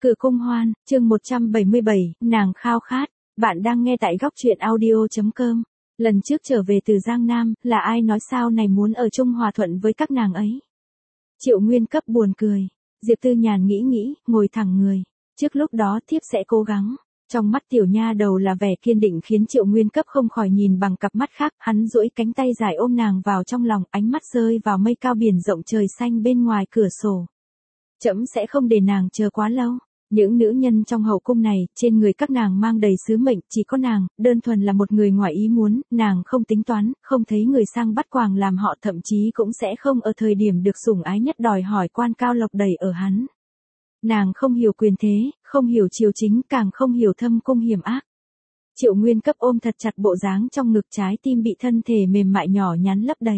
Cửa cung hoan, chương 177, nàng khao khát. Bạn đang nghe tại góc truyện audio.com. Lần trước trở về từ Giang Nam, là ai nói sao này muốn ở chung hòa thuận với các nàng ấy? Triệu Nguyên Cấp buồn cười. Diệp Tư Nhàn nghĩ, ngồi thẳng người. Trước lúc đó thiếp sẽ cố gắng. Trong mắt tiểu nha đầu là vẻ kiên định khiến Triệu Nguyên Cấp không khỏi nhìn bằng cặp mắt khác. Hắn duỗi cánh tay dài ôm nàng vào trong lòng, ánh mắt rơi vào mây cao biển rộng trời xanh bên ngoài cửa sổ. Trẫm sẽ không để nàng chờ quá lâu. Những nữ nhân trong hậu cung này, trên người các nàng mang đầy sứ mệnh, chỉ có nàng, đơn thuần là một người ngoài ý muốn, nàng không tính toán, không thấy người sang bắt quàng làm họ, thậm chí cũng sẽ không ở thời điểm được sủng ái nhất đòi hỏi quan cao lộc đầy ở hắn. Nàng không hiểu quyền thế, không hiểu triều chính, càng không hiểu thâm cung hiểm ác. Triệu Nguyên Cấp ôm thật chặt bộ dáng trong ngực, trái tim bị thân thể mềm mại nhỏ nhắn lấp đầy.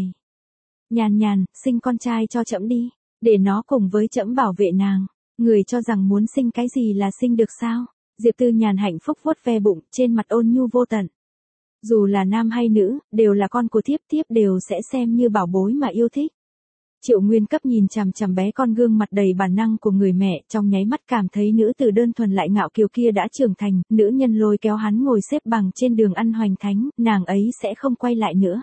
Nhàn nhàn, sinh con trai cho trẫm đi, để nó cùng với trẫm bảo vệ nàng. Người cho rằng muốn sinh cái gì là sinh được sao? Diệp Tư Nhàn hạnh phúc vuốt ve bụng, trên mặt ôn nhu vô tận. Dù là nam hay nữ, đều là con của thiếp, thiếp đều sẽ xem như bảo bối mà yêu thích. Triệu Nguyên Cấp nhìn chằm chằm bé con gương mặt đầy bản năng của người mẹ, trong nháy mắt cảm thấy nữ tử đơn thuần lại ngạo kiều kia đã trưởng thành, nữ nhân lôi kéo hắn ngồi xếp bằng trên đường ăn hoành thánh, nàng ấy sẽ không quay lại nữa.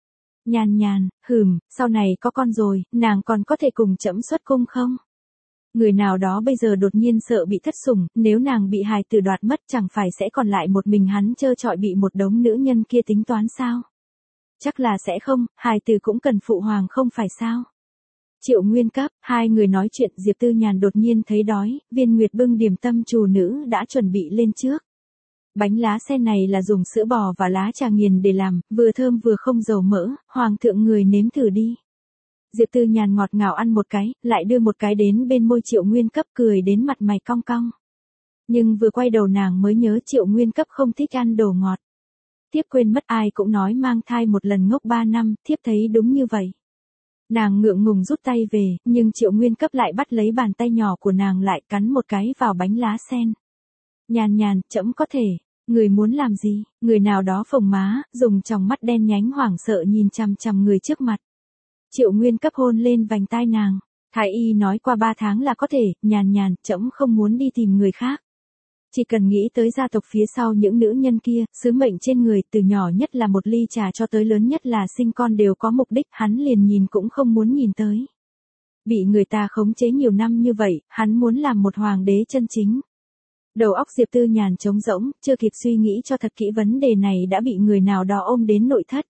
Nhàn nhàn, sau này có con rồi, nàng còn có thể cùng trẫm xuất cung không? Người nào đó bây giờ đột nhiên sợ bị thất sủng, nếu nàng bị hài tử đoạt mất chẳng phải sẽ còn lại một mình hắn trơ trọi bị một đống nữ nhân kia tính toán sao? Chắc là sẽ không, hài tử cũng cần phụ hoàng không phải sao? Triệu Nguyên Cấp, hai người nói chuyện, Diệp Tư Nhàn đột nhiên thấy đói, Viên Nguyệt bưng điểm tâm trù nữ đã chuẩn bị lên trước. Bánh lá sen này là dùng sữa bò và lá trà nghiền để làm, vừa thơm vừa không dầu mỡ, hoàng thượng người nếm thử đi. Diệp Tư Nhàn ngọt ngào ăn một cái, lại đưa một cái đến bên môi Triệu Nguyên Cấp, cười đến mặt mày cong cong. Nhưng vừa quay đầu nàng mới nhớ Triệu Nguyên Cấp không thích ăn đồ ngọt. Thiếp quên mất, ai cũng nói mang thai một lần ngốc 3 năm, thiếp thấy đúng như vậy. Nàng ngượng ngùng rút tay về, nhưng Triệu Nguyên Cấp lại bắt lấy bàn tay nhỏ của nàng lại cắn một cái vào bánh lá sen. Nhàn nhàn, trẫm có thể. Người muốn làm gì? Người nào đó phồng má, dùng tròng mắt đen nhánh hoảng sợ nhìn chằm chằm người trước mặt. Triệu Nguyên Cấp hôn lên vành tai nàng. Thái y nói qua 3 tháng là có thể, nhàn nhàn, trẫm không muốn đi tìm người khác. Chỉ cần nghĩ tới gia tộc phía sau những nữ nhân kia, sứ mệnh trên người, từ nhỏ nhất là một ly trà cho tới lớn nhất là sinh con đều có mục đích, hắn liền nhìn cũng không muốn nhìn tới. Bị người ta khống chế nhiều năm như vậy, hắn muốn làm một hoàng đế chân chính. Đầu óc Diệp Tư Nhàn trống rỗng, chưa kịp suy nghĩ cho thật kỹ vấn đề này đã bị người nào đó ôm đến nội thất.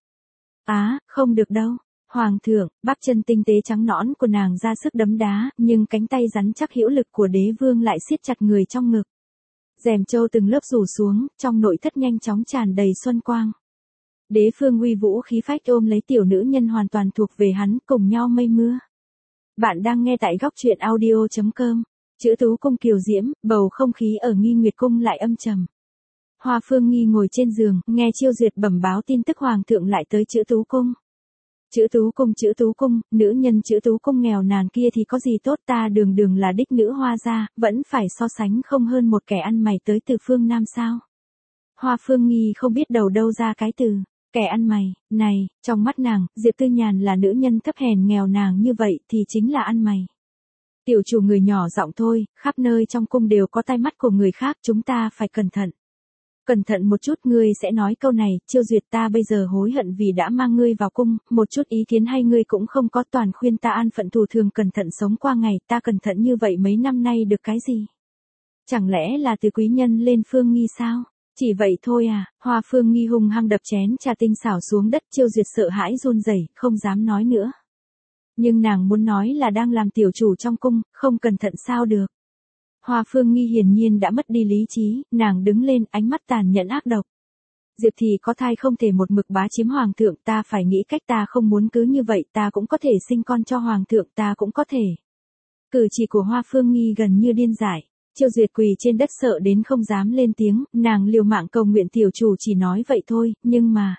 Không được đâu. Hoàng thượng, bắp chân tinh tế trắng nõn của nàng ra sức đấm đá, nhưng cánh tay rắn chắc hữu lực của đế vương lại siết chặt người trong ngực. Rèm châu từng lớp rủ xuống, trong nội thất nhanh chóng tràn đầy xuân quang. Đế phương uy vũ khí phách ôm lấy tiểu nữ nhân hoàn toàn thuộc về hắn, cùng nhau mây mưa. Bạn đang nghe tại góc truyện audio.com. Chữ Tú Cung kiều diễm, bầu không khí ở Nghi Nguyệt Cung lại âm trầm. Hoa Phương Nghi ngồi trên giường, nghe Chiêu Duyệt bẩm báo tin tức hoàng thượng lại tới Chữ Tú Cung. Chữ Tú Cung, nữ nhân Chữ Tú Cung nghèo nàn kia thì có gì tốt, ta đường là đích nữ Hoa gia, vẫn phải so sánh không hơn một kẻ ăn mày tới từ phương Nam sao? Hoa Phương Nghi không biết đầu đâu ra cái từ, kẻ ăn mày, này, trong mắt nàng, Diệp Tư Nhàn là nữ nhân thấp hèn nghèo nàn như vậy thì chính là ăn mày. Tiểu chủ người nhỏ giọng thôi, khắp nơi trong cung đều có tai mắt của người khác, chúng ta phải cẩn thận. Cẩn thận một chút, ngươi sẽ nói câu này, Chiêu Duyệt, ta bây giờ hối hận vì đã mang ngươi vào cung, một chút ý kiến hay ngươi cũng không có, toàn khuyên ta an phận thủ thường cẩn thận sống qua ngày, ta cẩn thận như vậy mấy năm nay được cái gì? Chẳng lẽ là từ quý nhân lên Phương Nghi sao? Chỉ vậy thôi à? Hoa Phương Nghi hung hăng đập chén trà tinh xảo xuống đất, Chiêu Duyệt sợ hãi run rẩy, không dám nói nữa. Nhưng nàng muốn nói là đang làm tiểu chủ trong cung, không cẩn thận sao được. Hoa Phương Nghi hiển nhiên đã mất đi lý trí, nàng đứng lên, ánh mắt tàn nhẫn ác độc. Diệp thì có thai không thể một mực bá chiếm hoàng thượng, ta phải nghĩ cách, ta không muốn cứ như vậy, ta cũng có thể sinh con cho hoàng thượng, ta cũng có thể. Cử chỉ của Hoa Phương Nghi gần như điên dại. Chiêu Duyệt quỳ trên đất sợ đến không dám lên tiếng, nàng liều mạng cầu nguyện tiểu chủ chỉ nói vậy thôi, nhưng mà.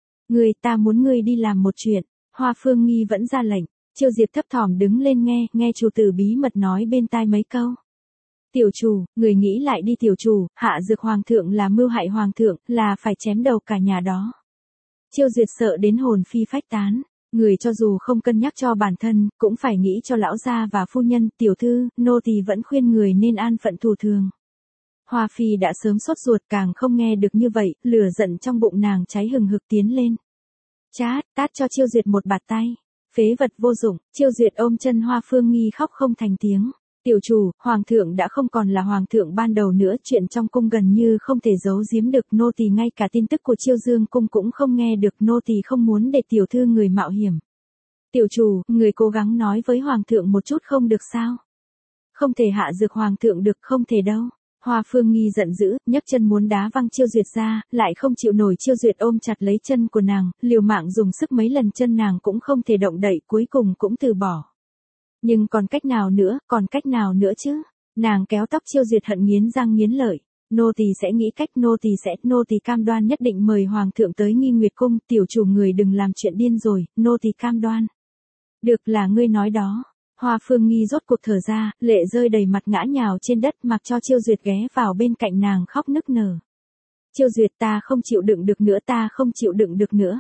Ta muốn ngươi đi làm một chuyện. Hoa Phương Nghi vẫn ra lệnh. Chiêu Diệp thấp thỏm đứng lên nghe chủ tử bí mật nói bên tai mấy câu. Tiểu chủ, người nghĩ lại đi tiểu chủ, hạ dược hoàng thượng là mưu hại hoàng thượng, là phải chém đầu cả nhà đó. Chiêu Duyệt sợ đến hồn phi phách tán. Người cho dù không cân nhắc cho bản thân, cũng phải nghĩ cho lão gia và phu nhân, tiểu thư, nô tỳ vẫn khuyên người nên an phận thủ thường. Hoa Phi đã sớm sốt ruột, càng không nghe được như vậy, lửa giận trong bụng nàng cháy hừng hực tiến lên. Chát, tát cho Chiêu Duyệt một bạt tay. Phế vật vô dụng. Chiêu Duyệt ôm chân Hoa Phương Nghi khóc không thành tiếng. Tiểu chủ, hoàng thượng đã không còn là hoàng thượng ban đầu nữa, chuyện trong cung gần như không thể giấu giếm được, nô tỳ ngay cả tin tức của Chiêu Dương cung cũng không nghe được, nô tỳ không muốn để tiểu thư người mạo hiểm. Tiểu chủ, người cố gắng nói với hoàng thượng một chút không được sao? Không thể hạ dược hoàng thượng được, không thể đâu. Hoa Phương Nghi giận dữ, nhấc chân muốn đá văng Chiêu Duyệt ra, lại không chịu nổi, Chiêu Duyệt ôm chặt lấy chân của nàng, liều mạng dùng sức mấy lần chân nàng cũng không thể động đậy, cuối cùng cũng từ bỏ. Nhưng còn cách nào nữa, còn cách nào nữa chứ? Nàng kéo tóc Chiêu Duyệt hận nghiến răng nghiến lợi. Nô tỳ sẽ nghĩ cách, nô tỳ cam đoan nhất định mời hoàng thượng tới Nghi Nguyệt cung, tiểu chủ người đừng làm chuyện điên rồi, nô tỳ cam đoan. Được, là ngươi nói đó. Hoa Phương Nghi rốt cuộc thở ra, lệ rơi đầy mặt, ngã nhào trên đất, mặc cho Chiêu Duyệt ghé vào bên cạnh nàng khóc nức nở. Chiêu Duyệt, ta không chịu đựng được nữa, ta không chịu đựng được nữa.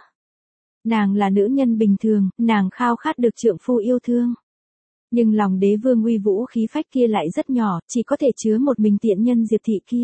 Nàng là nữ nhân bình thường, nàng khao khát được trượng phu yêu thương. Nhưng lòng đế vương uy vũ khí phách kia lại rất nhỏ, chỉ có thể chứa một mình tiện nhân Diệp thị kia.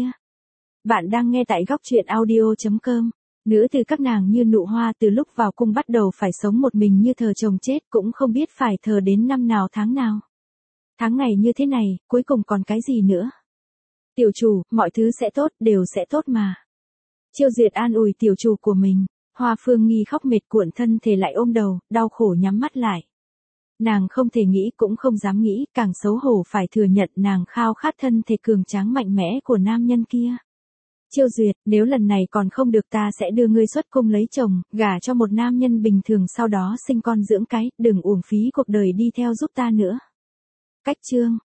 Bạn đang nghe tại góc truyện audio.com. Nữ từ các nàng như nụ hoa, từ lúc vào cung bắt đầu phải sống một mình như thờ chồng chết, cũng không biết phải thờ đến năm nào tháng nào. Tháng ngày như thế này, cuối cùng còn cái gì nữa? Tiểu chủ, mọi thứ sẽ tốt, đều sẽ tốt mà. Chiêu Duyệt an ủi tiểu chủ của mình. Hoa Phương Nghi khóc mệt cuộn thân thể lại ôm đầu, đau khổ nhắm mắt lại. Nàng không thể nghĩ, cũng không dám nghĩ, càng xấu hổ phải thừa nhận nàng khao khát thân thể cường tráng mạnh mẽ của nam nhân kia. Chiêu Duyệt, nếu lần này còn không được, ta sẽ đưa ngươi xuất cung lấy chồng, gả cho một nam nhân bình thường, sau đó sinh con dưỡng cái, đừng uổng phí cuộc đời đi theo giúp ta nữa. Cách chương